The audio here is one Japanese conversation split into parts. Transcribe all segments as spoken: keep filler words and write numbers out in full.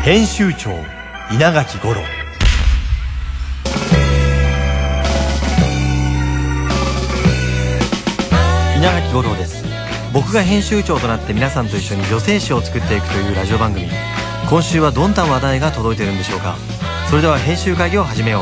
編集長稲垣吾郎。稲垣吾郎です。僕が編集長となって皆さんと一緒に女性誌を作っていくというラジオ番組。今週はどんな話題が届いているんでしょうか。それでは編集会議を始めよう。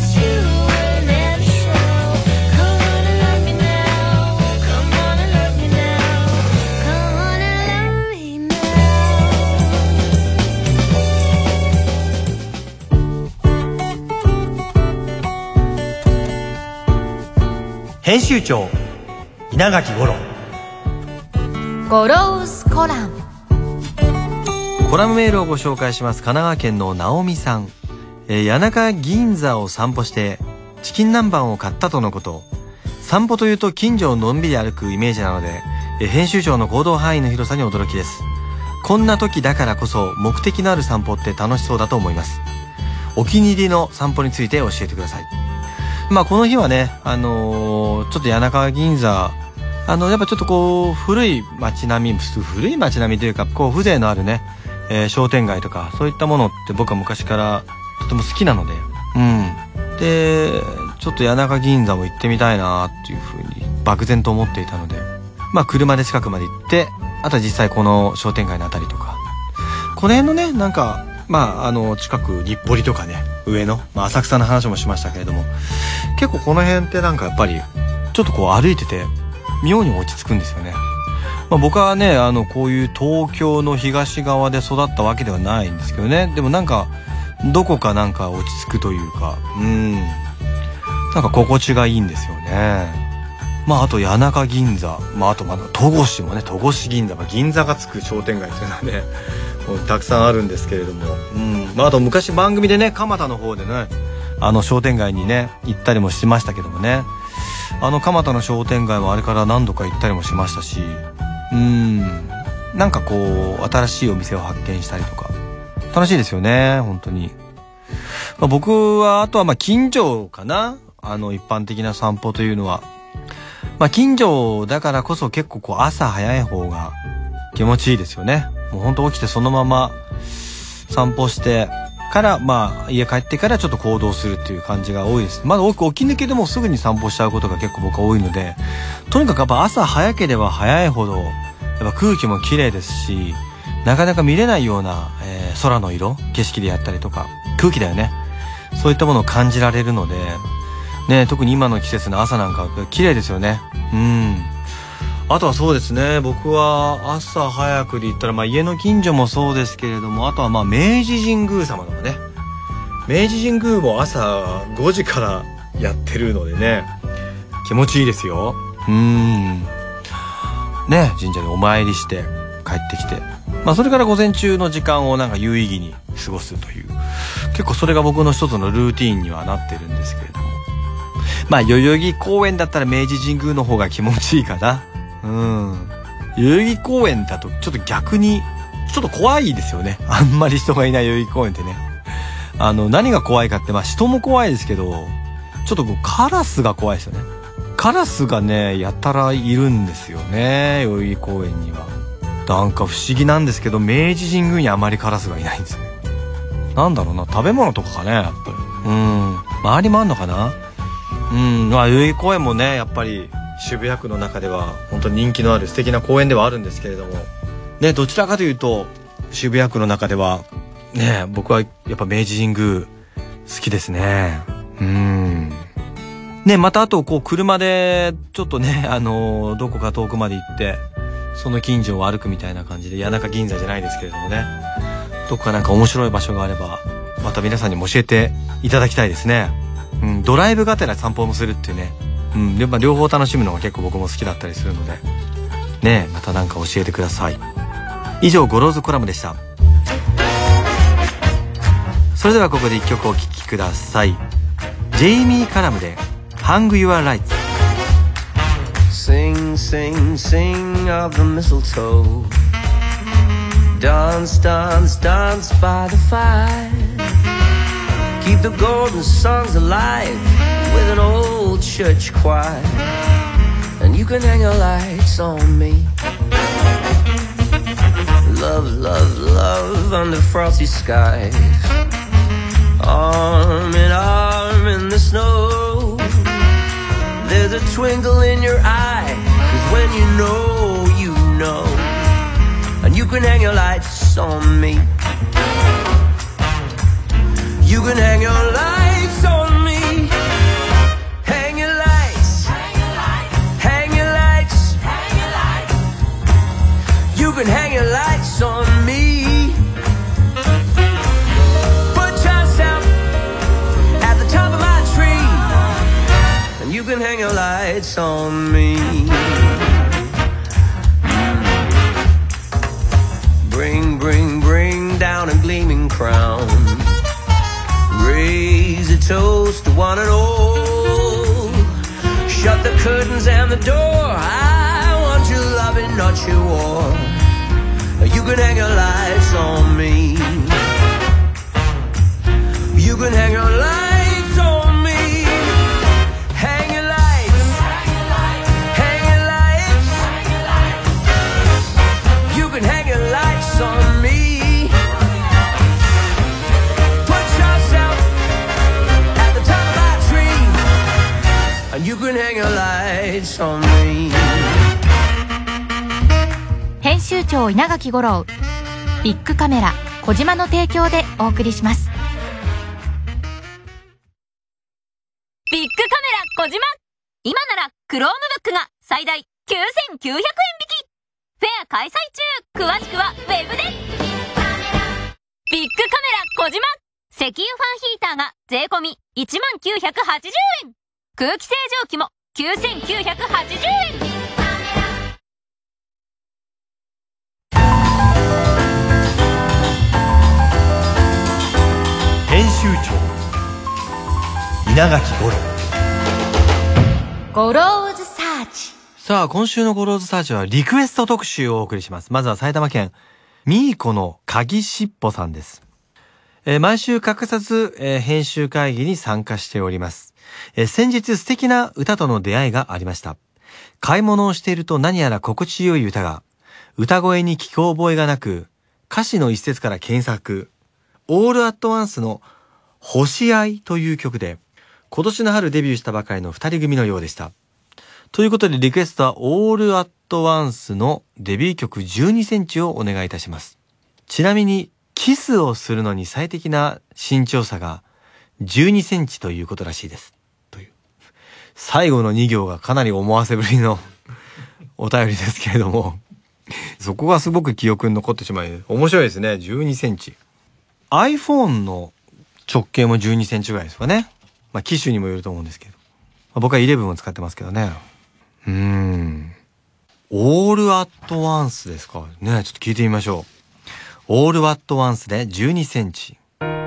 編集長稲垣吾郎。 ゴローズコラム。 コラムメールをご紹介します。神奈川県の直美さん、えー、谷中銀座を散歩してチキン南蛮を買ったとのこと。散歩というと近所をのんびり歩くイメージなので、えー、編集長の行動範囲の広さに驚きです。こんな時だからこそ目的のある散歩って楽しそうだと思います。お気に入りの散歩について教えてください。まあこの日はね、あのー、ちょっと谷中銀座、あのやっぱちょっとこう古い街並み、古い街並みというかこう風情のあるね、えー、商店街とかそういったものって僕は昔からとても好きなので、うん。で、ちょっと谷中銀座も行ってみたいなっていうふうに漠然と思っていたので、まあ車で近くまで行って、あとは実際この商店街のあたりとか、この辺のね、なんかまああの近く日暮里とかね、上の、まあ、浅草の話もしましたけれども、結構この辺ってなんかやっぱりちょっとこう歩いてて妙に落ち着くんですよね。まあ、僕はね、あのこういう東京の東側で育ったわけではないんですけどね、でもなんかどこかなんか落ち着くというか、うん、なんか心地がいいんですよね。まああと谷中銀座、まああとまだ戸越もね、戸越銀座、まあ、銀座がつく商店街っていうのはねたくさんあるんですけれども、うん、まああと昔番組でね、蒲田の方でね、あの商店街にね行ったりもしましたけどもね、あの蒲田の商店街もあれから何度か行ったりもしましたし、うーん、なんかこう新しいお店を発見したりとか楽しいですよね、本当に。まあ、僕はあとはまあ近所かな、あの一般的な散歩というのは、まあ近所だからこそ結構こう朝早い方が気持ちいいですよね。もう本当起きてそのまま散歩してからまあ家帰ってからちょっと行動するっていう感じが多いです。まだ起き抜けでもすぐに散歩しちゃうことが結構僕は多いので、とにかくやっぱ朝早ければ早いほどやっぱ空気も綺麗ですし、なかなか見れないような、えー、空の色、景色であったりとか空気だよね、そういったものを感じられるのでね、特に今の季節の朝なんか綺麗ですよね。うん。あとはそうですね、僕は朝早くで言ったら、まあ家の近所もそうですけれども、あとはまあ明治神宮様とかね、明治神宮も朝ごじからやってるのでね、気持ちいいですよ。うーん。ね、神社にお参りして帰ってきて、まあそれから午前中の時間をなんか有意義に過ごすという、結構それが僕の一つのルーティーンにはなってるんですけれども、まあ代々木公園だったら明治神宮の方が気持ちいいかな。うん。代々木公園だとちょっと逆にちょっと怖いですよね。あんまり人がいない代々木公園ってね。あの何が怖いかって、まあ人も怖いですけど、ちょっとこうカラスが怖いですよね。カラスがねやたらいるんですよね、代々木公園には。なんか不思議なんですけど、明治神宮にあまりカラスがいないんですよ。なんだろうな、食べ物とかかね、やっぱり。うん。周りもあんのかな。うん。まあ代々木公園もね、やっぱり渋谷区の中では本当に人気のある素敵な公園ではあるんですけれどもね、どちらかというと渋谷区の中ではね、僕はやっぱ明治神宮好きですね。うーん。ね、またあとこう車でちょっとね、あのー、どこか遠くまで行ってその近所を歩くみたいな感じで、谷中銀座じゃないですけれどもね、どこかなんか面白い場所があればまた皆さんにも教えていただきたいですね。うん、ドライブがてら散歩もするっていうね、うん、やっぱ両方楽しむのが結構僕も好きだったりするのでね、またなんか教えてください。以上、ゴローズコラムでした。それではここで一曲お聴きください。ジェイミー・カラムで Hang Your Lights。 Sing, sing, sing of the mistletoe. Dance, dance, dance by the fire. Keep the golden songs alive with an old church choir. And you can hang your lights on me. Love, love, love under frosty skies, arm in arm in the snow. There's a twinkle in your eye, 'cause when you know, you know. And you can hang your lights on me. You can hang your lights on me. Hang your lights. Hang your lights. You can hang your lights on me. Put yourself at the top of my tree, and you can hang your lights on me. Bring, bring, bring down a gleaming crown. Raise a toast to one and all. Shut the curtains and the door. I want your loving, not your war. You can hang your lights on me. You can hang your lights on me. Hang your lights. Hang your lights. You can hang your lights on me. Put yourself at the top of my tree, and you can hang your lights on me. 編集長稲垣吾郎、ビッグカメラ小島の提供でお送りします。 ビッグカメラ小島、今ならクロームブックが最大きゅうせんきゅうひゃくえん引き。フェア開催中。詳しくはウェブで。ビッグカメラ小島、石油ファンヒーターが税込みいちまんきゅうひゃくはちじゅうえん、空気清浄機もきゅうせんきゅうひゃくはちじゅうえん。 編集長稲垣吾郎、 ゴローズサーチ。 さあ、今週のゴローズサーチはリクエスト特集をお送りします。まずは埼玉県ミーコの鍵しっぽさんです。えー、毎週欠かさず、えー、編集会議に参加しております。えー、先日素敵な歌との出会いがありました。買い物をしていると何やら心地よい歌が、歌声に聞き覚えがなく、歌詞の一節から検索。オールアットワンスの星合いという曲で、今年の春デビューしたばかりの二人組のようでした。ということでリクエストはオールアットワンスのデビュー曲じゅうにセンチをお願いいたします。ちなみにキスをするのに最適な身長差がじゅうにセンチということらしいです。という。最後のに行がかなり思わせぶりのお便りですけれども、そこがすごく記憶に残ってしまい、面白いですね。じゅうにセンチ。iPhone の直径もじゅうにセンチぐらいですかね。まあ機種にもよると思うんですけど。まあ、僕はじゅういちを使ってますけどね。うーん。オールアットワンスですかね。ちょっと聞いてみましょう。オールアットワンスでじゅうにセンチ。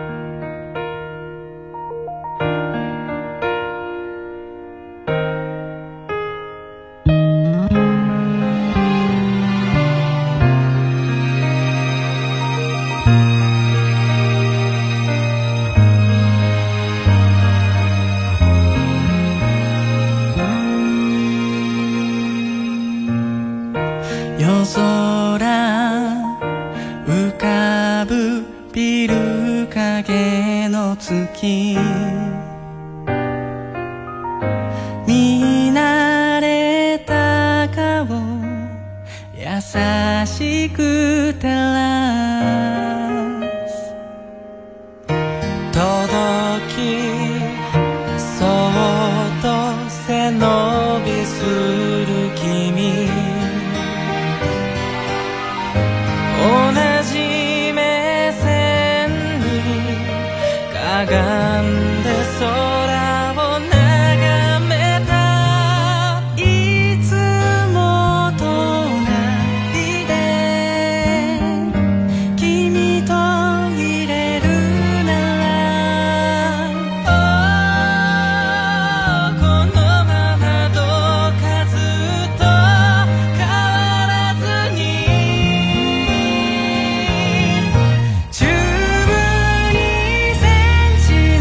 夜空浮かぶビル影の月、見慣れた顔優しく照らす、届きそっと背伸びする君、同じ目線にかがんで空を眺めた、いつも隣で君といれるなら、このままどうかずっと変わらずにじゅうにセンチ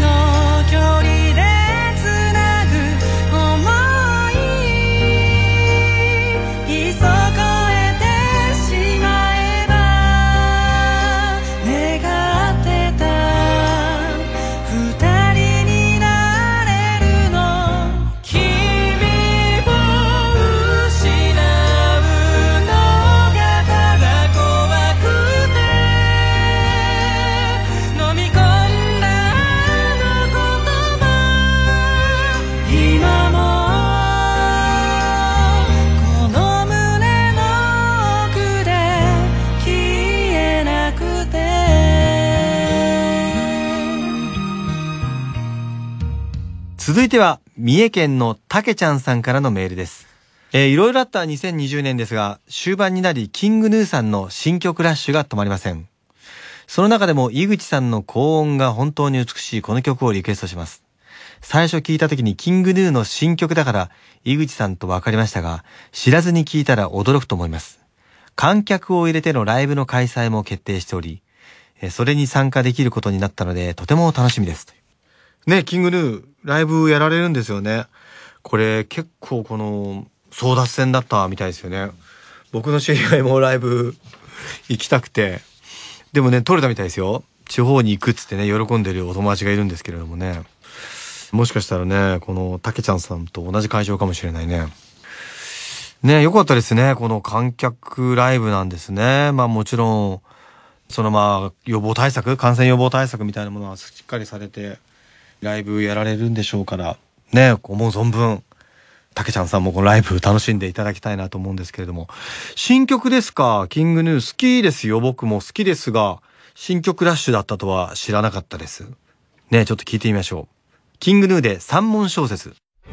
続いては三重県のたけちゃんさんからのメールです。えー、いろいろあったにせんにじゅうねんですが、終盤になりキングヌーさんの新曲ラッシュが止まりません。その中でも井口さんの高音が本当に美しいこの曲をリクエストします。最初聞いた時にキングヌーの新曲だから井口さんと分かりましたが、知らずに聞いたら驚くと思います。観客を入れてのライブの開催も決定しており、それに参加できることになったのでとても楽しみです。ね、キングヌーライブやられるんですよね。これ結構この争奪戦だったみたいですよね。僕の知り合いもライブ行きたくて、でもね取れたみたいですよ。地方に行くっつってね喜んでるお友達がいるんですけれどもね、もしかしたらねこのたけちゃんさんと同じ会場かもしれないね。ね、よかったですね。この観客ライブなんですね。まあもちろんそのまあ予防対策、感染予防対策みたいなものはしっかりされてライブやられるんでしょうからね、思う存分たけちゃんさんもこのライブ楽しんでいただきたいなと思うんですけれども、新曲ですか。キングヌー好きですよ。僕も好きですが、新曲ラッシュだったとは知らなかったですね。ちょっと聞いてみましょう。キングヌーで三文小説。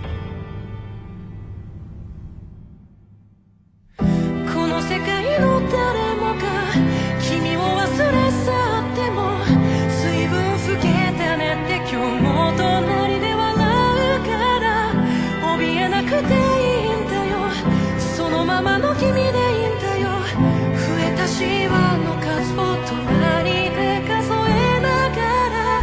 この世界の誰もが君を忘れ去っても水分老けたねって今日も隣で笑うから怯えなくていいんだよ、そのままの君でいいんだよ、増えたシワの数を隣で数えながら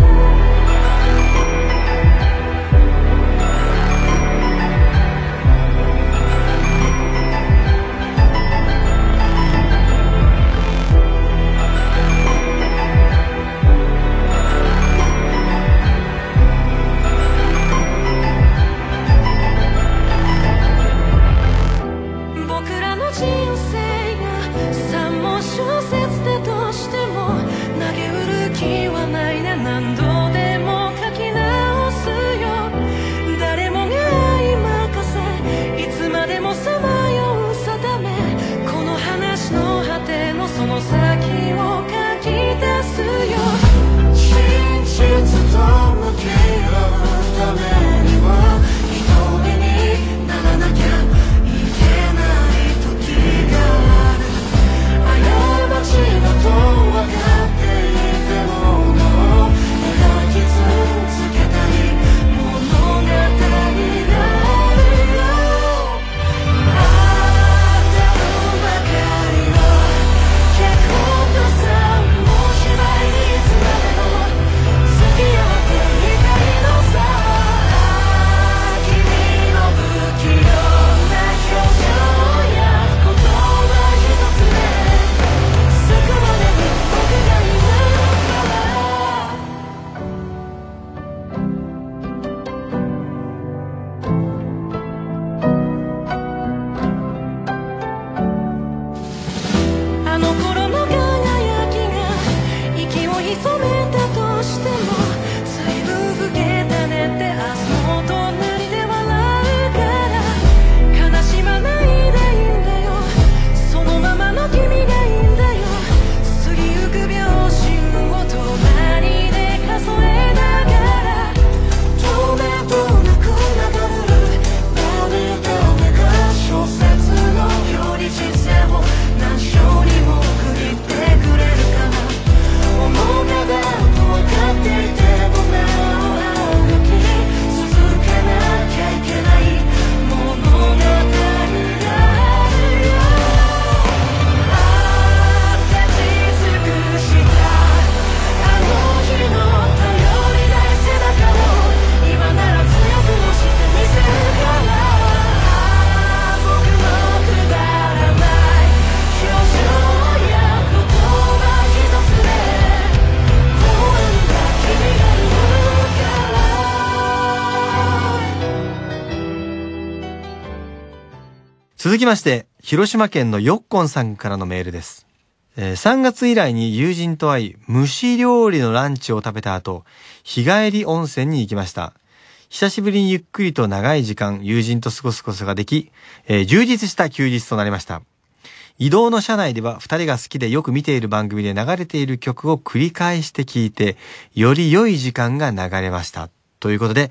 続きまして、広島県のよっこんさんからのメールです。えー、さんがつ以来に友人と会い、蒸し料理のランチを食べた後、日帰り温泉に行きました。久しぶりにゆっくりと長い時間、友人と過ごすことができ、えー、充実した休日となりました。移動の車内では二人が好きでよく見ている番組で流れている曲を繰り返して聴いて、より良い時間が流れました。ということで、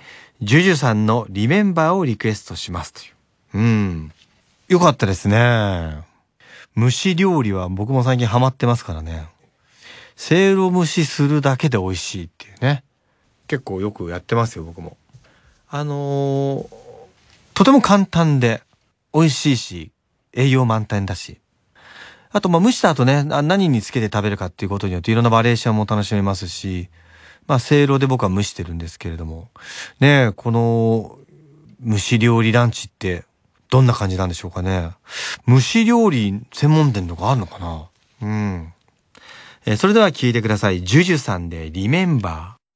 ジュジュさんのリメンバーをリクエストしますという。うん。よかったですね。蒸し料理は僕も最近ハマってますからね。せいろ蒸しするだけで美味しいっていうね。結構よくやってますよ、僕も。あのー、とても簡単で美味しいし、栄養満点だし。あと、まあ、蒸した後ね、何につけて食べるかっていうことによっていろんなバリエーションも楽しめますし、まあ、せいろで僕は蒸してるんですけれども。ねえ、この蒸し料理ランチってどんな感じなんでしょうかね。蒸し料理専門店とかあるのかな。うん。えー、それでは聞いてください。ジュジュさんでリメンバー。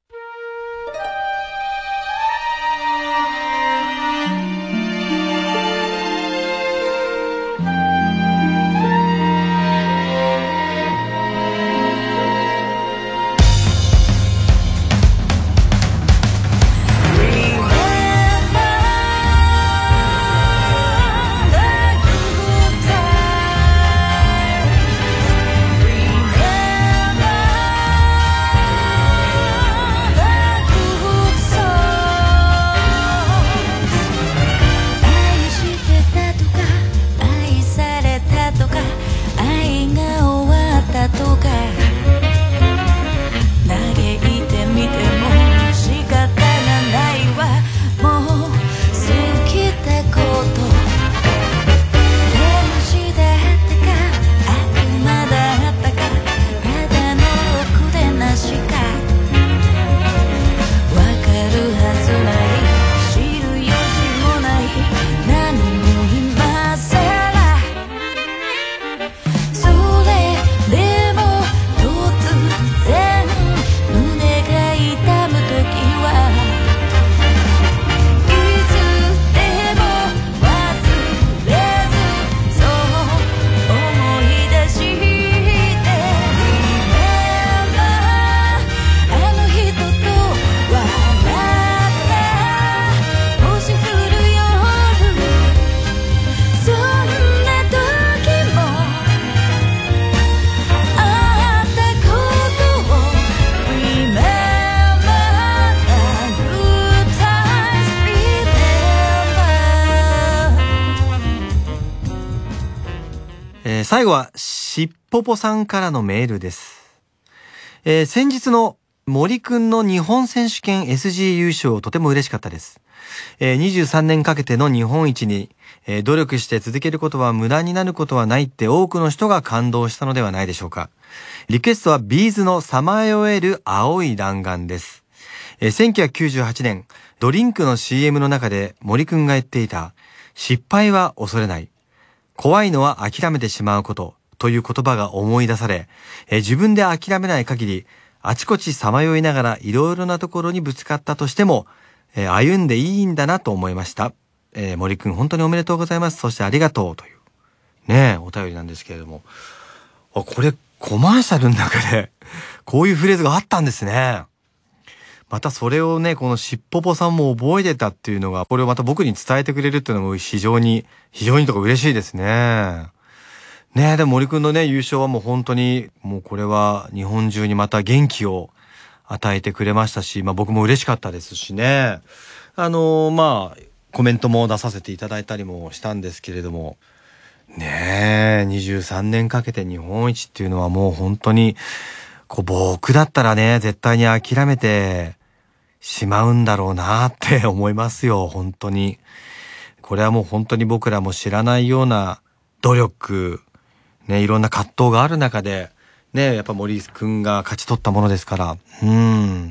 最後はしっぽぽさんからのメールです。えー、先日の森くんの日本選手権 エスジー 優勝とても嬉しかったです。えー、にじゅうさんねんかけての日本一に、えー、努力して続けることは無駄になることはないって多くの人が感動したのではないでしょうか。リクエストはビーズのさまよえる青い弾丸です。えー、せんきゅうひゃくきゅうじゅうはちねんドリンクの シーエム の中で森くんが言っていた失敗は恐れない。怖いのは諦めてしまうことという言葉が思い出され、えー、自分で諦めない限りあちこちさまよいながらいろいろなところにぶつかったとしても、えー、歩んでいいんだなと思いました。えー、森くん本当におめでとうございます。そしてありがとうというねえお便りなんですけれども、あ、これコマーシャルの中でこういうフレーズがあったんですね。またそれをね、このしっぽぽさんも覚えてたっていうのが、これをまた僕に伝えてくれるっていうのも非常に、非常にとか嬉しいですね。ねえ、でも森くんのね、優勝はもう本当に、もうこれは日本中にまた元気を与えてくれましたし、まあ僕も嬉しかったですしね。あのー、まあ、コメントも出させていただいたりもしたんですけれども、ねえ、にじゅうさんねんかけて日本一っていうのはもう本当に、こう僕だったらね、絶対に諦めてしまうんだろうなって思いますよ、本当に。これはもう本当に僕らも知らないような努力、ね、いろんな葛藤がある中で、ね、やっぱ森くんが勝ち取ったものですから、うん。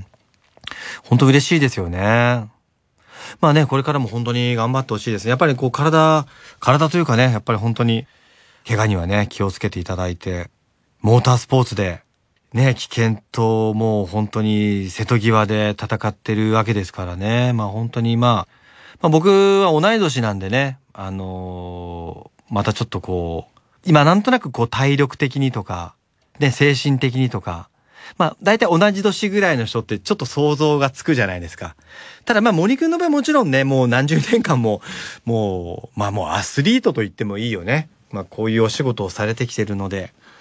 本当嬉しいですよね。まあね、これからも本当に頑張ってほしいですね。やっぱりこう体、体というかね、やっぱり本当に怪我にはね、気をつけていただいて、モータースポーツで、ね、危険ともう本当に瀬戸際で戦ってるわけですからね。まあ本当にまあ、まあ僕は同い年なんでね、あのー、またちょっとこう、今なんとなくこう体力的にとか、ね、精神的にとか、まあ大体同じ年ぐらいの人ってちょっと想像がつくじゃないですか。ただまあ森くんの場合もちろんね、もう何十年間も、もう、まあもうアスリートと言ってもいいよね。まあこういうお仕事をされてきてるので、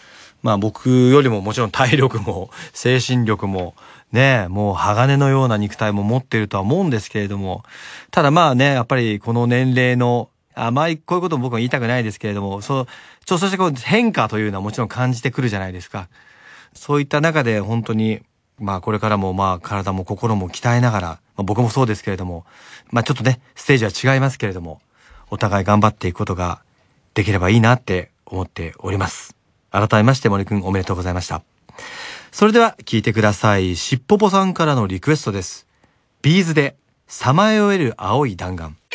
まあ僕よりももちろん体力も精神力もね、もう鋼のような肉体も持っているとは思うんですけれども、ただまあね、やっぱりこの年齢の、あまりこういうことも僕は言いたくないですけれども、そう、ちょ、そしてこう変化というのはもちろん感じてくるじゃないですか。そういった中で本当に、まあこれからもまあ体も心も鍛えながら、まあ、僕もそうですけれども、まあちょっとね、ステージは違いますけれども、お互い頑張っていくことができればいいなって思っております。改めまして森くんおめでとうございました。それでは聞いてください。しっぽぽさんからのリクエストです。ビーズでさまよえる青い弾丸。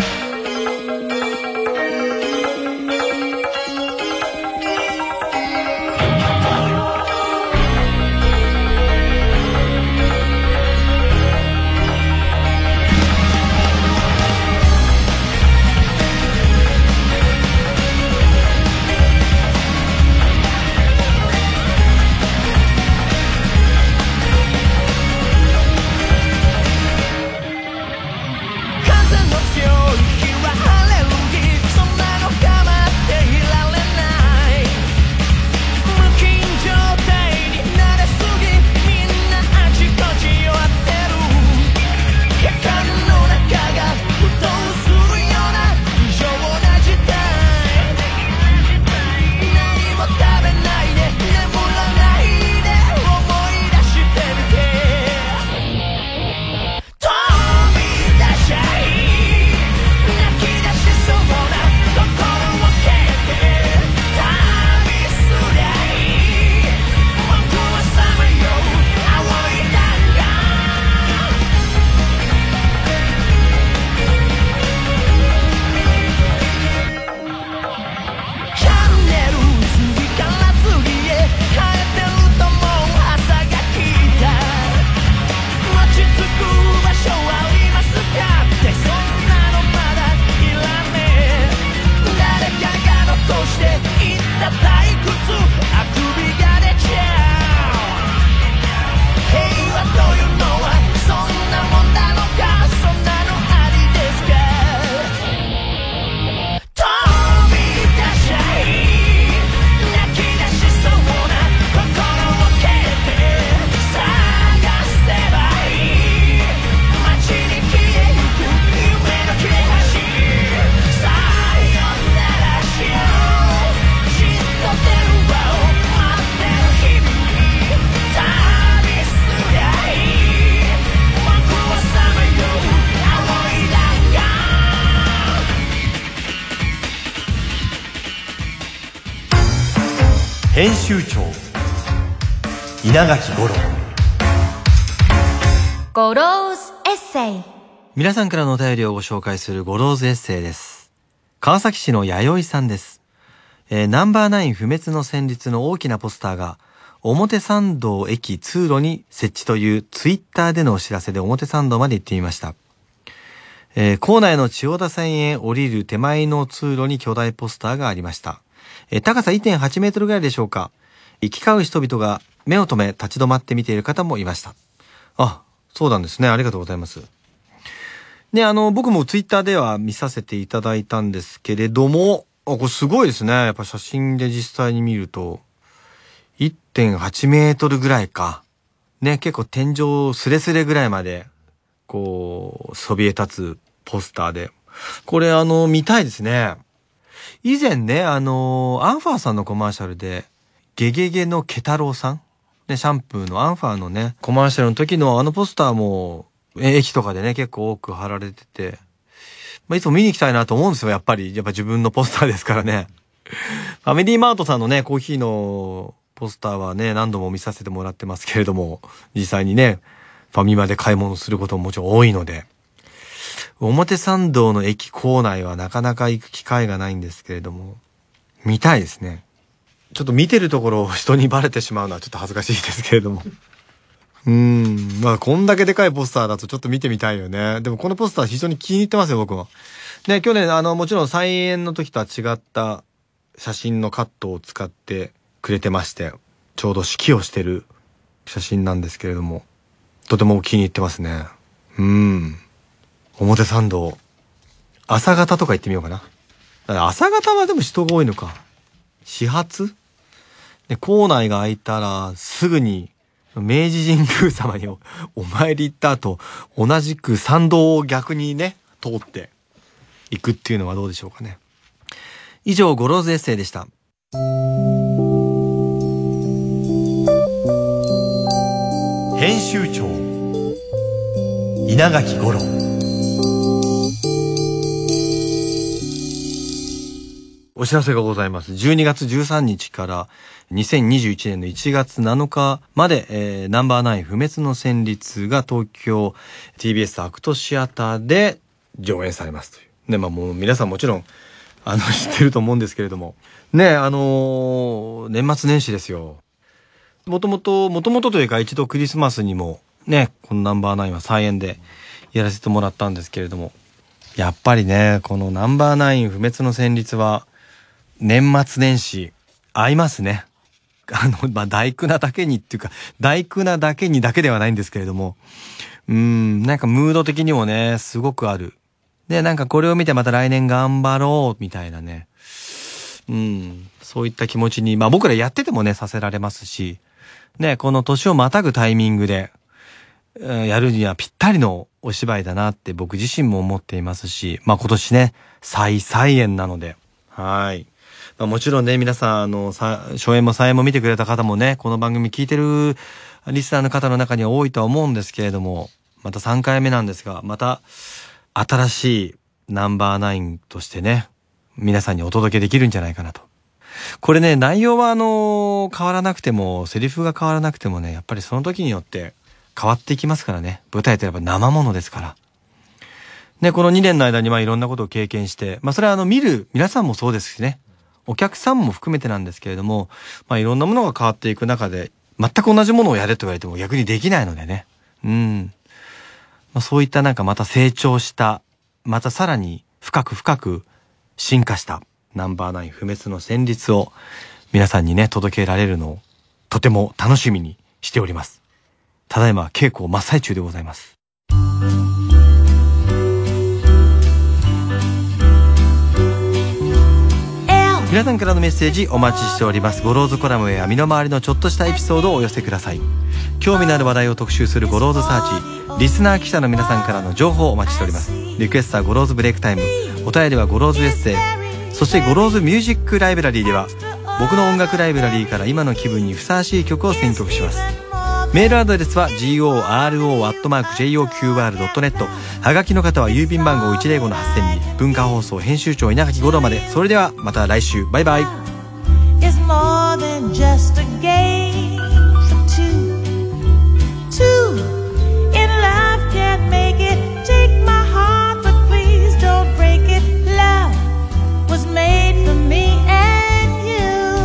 編集長稲垣吾郎ゴローズエッセイ。 皆さんからのお便りをご紹介するゴローズエッセイです。川崎市の弥生さんです。えー、ナンバーナイン不滅の旋律の大きなポスターが表参道駅通路に設置というツイッターでのお知らせで表参道まで行ってみました。えー、構内の千代田線へ降りる手前の通路に巨大ポスターがありました。えー、高さ いってんはちメートルぐらいでしょうか。行き交う人々が目を留め立ち止まって見ている方もいました。あ、そうなんですね。ありがとうございます。ね、あの、僕もツイッターでは見させていただいたんですけれども、あ、これすごいですね。やっぱ写真で実際に見ると、いってんはちメートルぐらいか。ね、結構天井スレスレぐらいまで、こう、そびえ立つポスターで。これあの、見たいですね。以前ね、あの、アンファーさんのコマーシャルで、ゲゲゲのケ太郎さん、ね、シャンプーのアンファーのね、コマーシャルの時のあのポスターも、駅とかでね、結構多く貼られてて、まあ、いつも見に行きたいなと思うんですよ、やっぱり。やっぱ自分のポスターですからね。ファミリーマートさんのね、コーヒーのポスターはね、何度も見させてもらってますけれども、実際にね、ファミマで買い物することももちろん多いので、表参道の駅構内はなかなか行く機会がないんですけれども、見たいですね。ちょっと見てるところを人にバレてしまうのはちょっと恥ずかしいですけれども。うーん、まあこんだけでかいポスターだとちょっと見てみたいよね。でもこのポスター非常に気に入ってますよ、僕は。ね、去年あのもちろん再演の時とは違った写真のカットを使ってくれてまして、ちょうど指揮をしてる写真なんですけれども、とても気に入ってますね。うーん。表参道、朝方とか行ってみようかな。朝方はでも人が多いのか。始発で、校内が開いたらすぐに明治神宮様に お, お参り行った後、同じく参道を逆にね、通っていくっていうのはどうでしょうかね。以上、ゴローズエッセイでした。編集長稲垣吾郎。お知らせがございます。じゅうにがつじゅうさんにちからにせんにじゅういちねんのいちがつなのかまで、えー、ナンバーナイン不滅の旋律が東京 ティービーエス アクトシアターで上演されますという。ね、まあもう皆さんもちろんあの知ってると思うんですけれども。ね、あのー、年末年始ですよ。もともと、もともとというか一度クリスマスにもね、このナンバーナインは再演でやらせてもらったんですけれども、やっぱりね、このナンバーナイン不滅の旋律は年末年始合いますね。あの、まあ、大工なだけにっていうか、大工なだけにだけではないんですけれども、うーん、なんかムード的にもね、すごくある。で、なんかこれを見てまた来年頑張ろうみたいなね。うん、そういった気持ちに、まあ僕らやっててもね、させられますし、ね、この年をまたぐタイミングで、やるにはぴったりのお芝居だなって僕自身も思っていますし、まあ今年ね、再再演なので、はい。まあ、もちろんね、皆さん、あの、さ、初演も再演も見てくれた方もね、この番組聞いてるリスナーの方の中には多いとは思うんですけれども、またさんかいめなんですが、また新しいナンバーナインとしてね、皆さんにお届けできるんじゃないかなと。これね、内容はあの、変わらなくても、セリフが変わらなくてもね、やっぱりその時によって変わっていきますからね。舞台といえば生ものですから。ね、このにねんの間にまあいろんなことを経験して、まあそれはあの見る皆さんもそうですしね。お客さんも含めてなんですけれども、まあいろんなものが変わっていく中で、全く同じものをやれと言われても逆にできないのでね。うん。まあそういったなんかまた成長した、またさらに深く深く進化したナンバーナイン不滅の旋律を皆さんにね、届けられるのをとても楽しみにしております。ただいま稽古真っ最中でございます。皆さんからのメッセージお待ちしております。ゴローズコラムや身の回りのちょっとしたエピソードをお寄せください。興味のある話題を特集するゴローズサーチ、リスナー記者の皆さんからの情報をお待ちしております。リクエストはゴローズブレイクタイム、お便りはゴローズエッセイ、そしてゴローズミュージックライブラリーでは僕の音楽ライブラリーから今の気分にふさわしい曲を選曲します。メールアドレスは ゴロ アットマーク ジェイオーキューアール ドットネット、 はがきの方は郵便番号 いちゼロごのはっせんに、文化放送編集長稲垣吾郎まで。それではまた来週、バイバイ。 It's more than just a game for two. Two in life can't make it. Take my heart, but please don't break it. Love was made for me and you.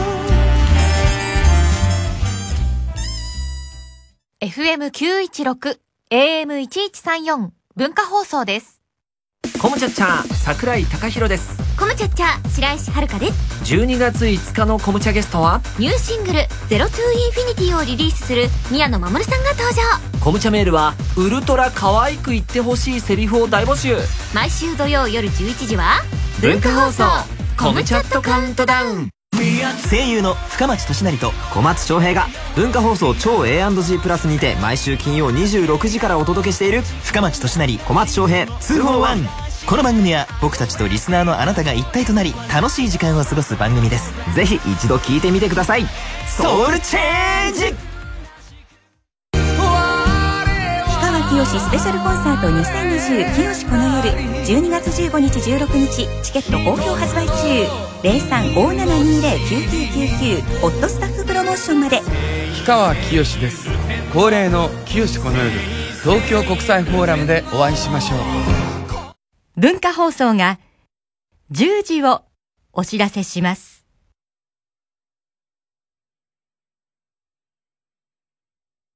エフエムきゅういちろく、エーエムせんいちさんよん 文化放送です。 コムチャッチャー桜井貴弘です。 コムチャッチャ白石遥です。 じゅうにがついつかのコムチャゲストはニューシングル「ゼロトゥインフィニティ」をリリースする宮野真守さんが登場。 コムチャメールはウルトラ可愛く言ってほしいセリフを大募集。 毎週土曜夜じゅういちじは文化放送コムチャットカウントダウン。 声優の深町俊成と小松翔平が文化放送超 エーアンドジー プラスにて毎週金曜にじゅうろくじからお届けしている深町俊成小松翔平にひゃくいち。この番組は僕たちとリスナーのあなたが一体となり楽しい時間を過ごす番組です。ぜひ一度聞いてみてください。ソウルチェンジ。 氷川きよしスペシャルコンサートにせんにじゅうきよしこの夜、じゅうにがつじゅうごにちじゅうろくにちチケット好評発売中。 ゼロさん ごーななにーゼロ きゅうきゅうきゅうきゅうホットスタッフプロモーションまで。 氷川きよしです。恒例のきよしこの夜、東京国際フォーラムでお会いしましょう。 文化放送がじゅうじをお知らせします。